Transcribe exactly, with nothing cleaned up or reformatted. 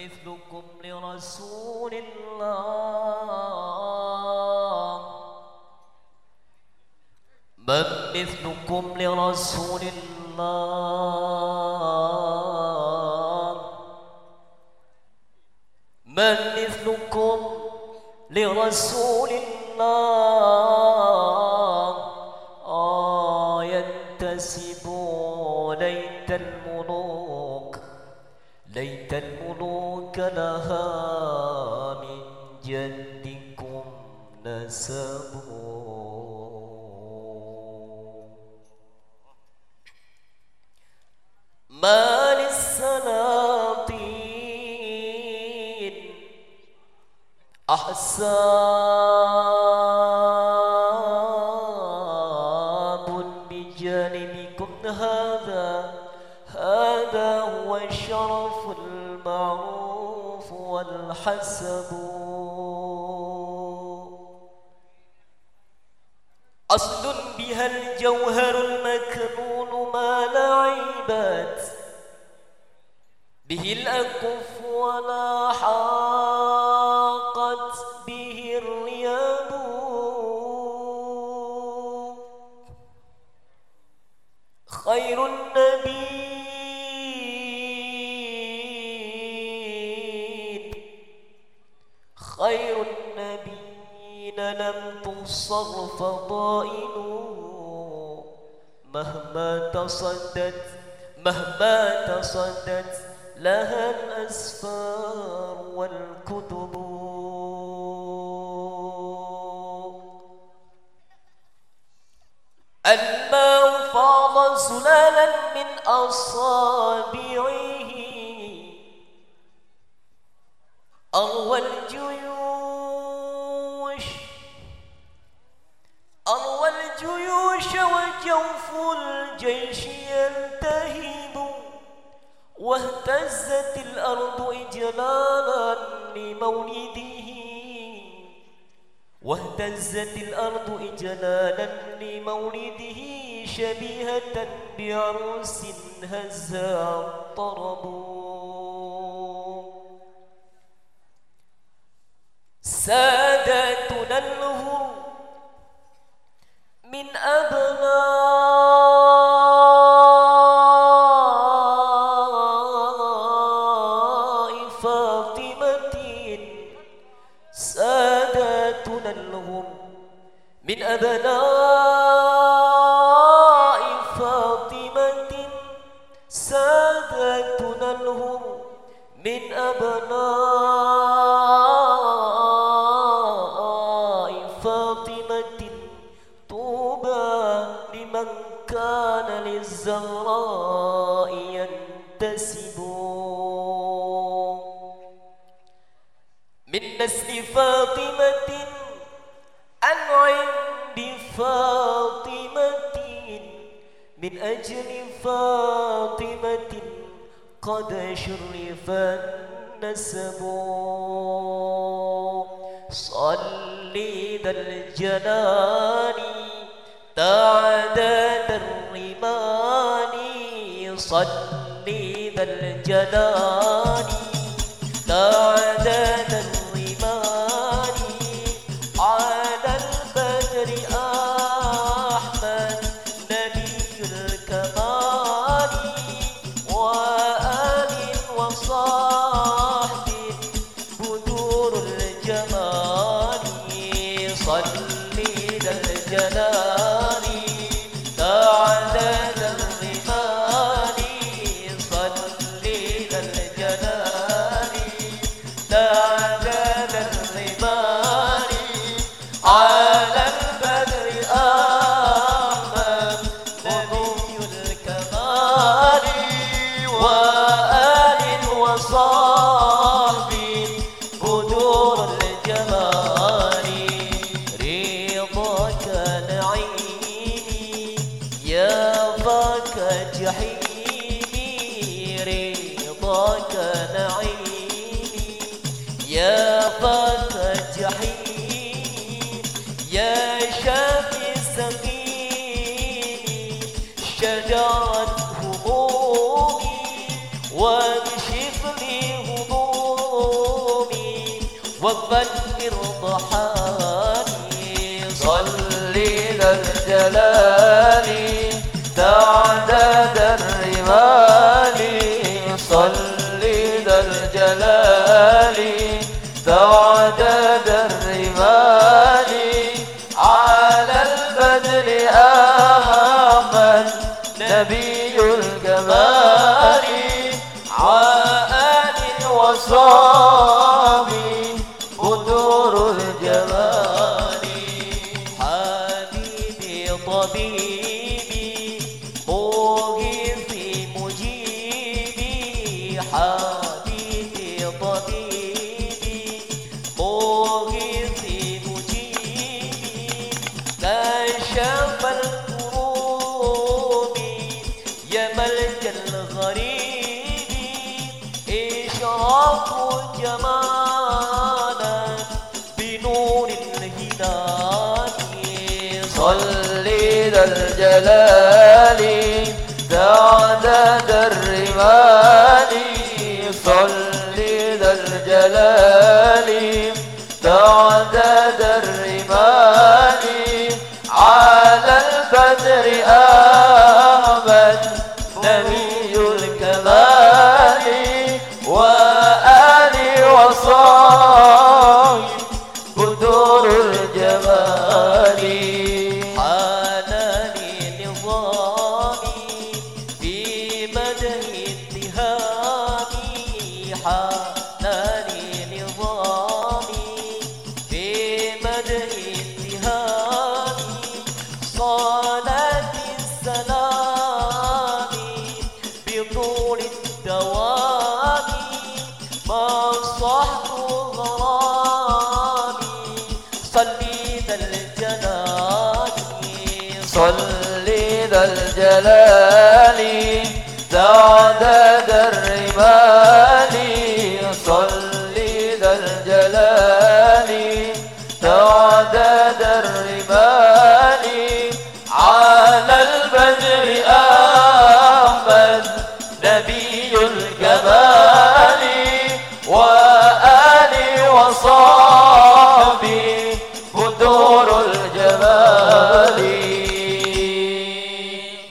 مثلكم لرسول الله من مثلكم لرسول الله من مثلكم لرسول الله آه ينتسب ليت الملوك ليت الملوك لها من جدكم نسب ما للسلاطين أحساب بجانبكم هذا هذا هو الشرف المعروف والحسب أصل بها الجوهر المكنون ما لعبت به الأكف ولا حاقت به الرياب خير النبيين خير النبيين لم تصر فضائل مهما تصدت مهما تصدت لها الأسفار والكتب الماء فاض سلالا من أصابعه أروى الجيوش أروى الجيوش وجوف الجيش يلتهب واهتزت الأرض إجلالا لمولده واهتزت الأرض إجلالا لمولده شبيهة بعروس هزها الطرب ساداتنا الهر من أبناء فاطمة ساداتنا الهم من أبناء فاطمة ساداتنا الهم من أبناء فاطمة طوبى لمن كان للزهراء ينتسب من نسل فاطمة أنعم بفاطمة من أجل فاطمة قد شرف النسب صلي ذا الجلال تعداد الرمال صلي ذا الجلال تعداد الرمال على البدر أحمد نبي الكمال وآل وصحب بدور الجمال صلي ذا الجلال تعداد الرمال صلي ذا الجلال تعداد الرمال على البدر أحمد نبي الكمال وآل وصحب بدور الجمال رضاك نعيمي يا ضاك جحيمي رضاك نعيمي يا ضاك جحيمي يا شافي سقيمي شجرة همومي واكشف لي همومي وبكر ضحاني. صلي ذا الجلال تعداد الرمال، صلي ذا الجلال تعداد الرمال، على البدر آمن نبي الجمال، وآل وصحب بدور الجمال. حبيبي طبيبي مغيثي مجيبي، حبيبي طبيبي مغيثي مجيبي، كشف الكروب يا ملك الغريب، إشراق جمالك بنور الهداية. صلي ذا الجلال تعداد الرمال، صلي ذا الجلال تعداد الرمال، على البدر آمن نبي الكمال، وآل وصحب بدور الجمال. حاناني نظامي في مدح اتهامي، حاناني نظامي في مدح اتهامي، صلاة السلام بطول الدوام، ما صحت غرامي صلي ذا الجلال. صلي ذا الجلال تعداد الرمال، صلي